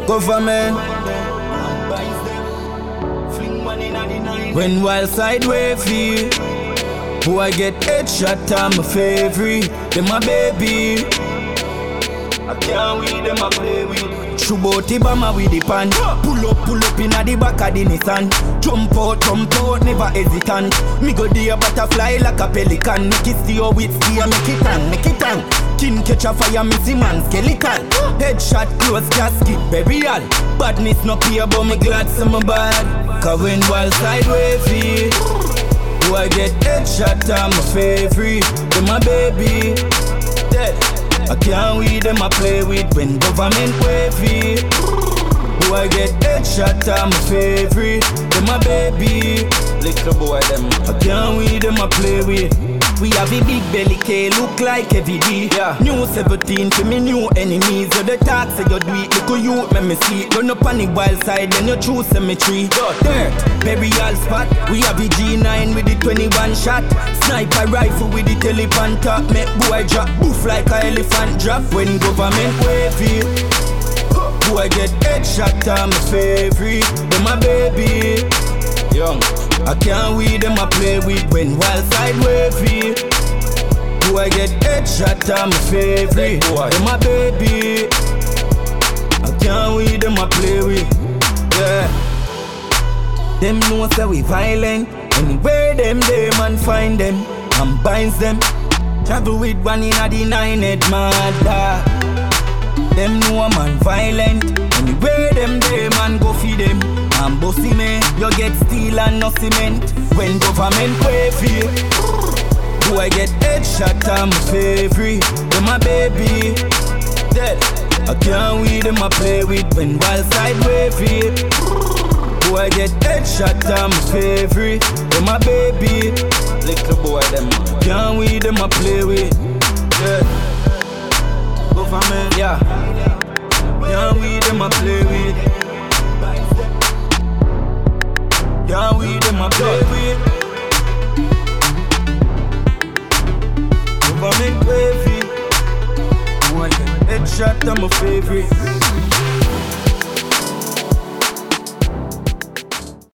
government. When wild side wavy, who I get headshot, I'm my favorite. Them my baby. I can't with them, I play with. Shuboti Bama with the pan. Pull up inna the back of the Nissan. Jump out, never hesitant. Me go there butterfly like a pelican. Make it stay with stay, make it on. King catch a fire, me see man skeleton. Headshot, close casket, burial. Badness no peer, but me glad some bad. Cause when wild side wavy, who I get headshot, I'm my favorite. They my baby, dead. I can't with them, I play with when government wavy. Who I get headshot, I'm my favorite. They my baby, little boy them. I can't with them, I play with. We have a big belly K, look like heavy D. Yeah. New 17 to me new enemies. So the talk say you do it, little youth make me see. Run up on the wild side, then you choose cemetery. Dirt, burial spot. We have a G9 with the 21 shot. Sniper rifle with the telephone top. Make boy drop, boof like a elephant drop. When government wavy, who I get headshot, I'm my favorite. They my baby, young. I can't with them, I play with when wild side wavy. Who I get headshot, I'm my favorite. They my baby. I can't with them, I play with. Yeah. Them know say we violent. Anywhere them man find them and binds them. Travel with one in the 9-head mother. Them know a man violent. Anywhere them man go feed them. And bossy me, you get steel and no cement. When government wavy, do I get headshot, I'm my favorite. They my baby, dead. I can't with them, I play with. When wild side wavy, do I get headshot, I'm my favorite. They my baby, little boy them. Can't with them, I play with. Yeah. Government, yeah. Can't with them, I play with. Yeah, we them a play with. Government wavy. Headshot, I'm my favorite.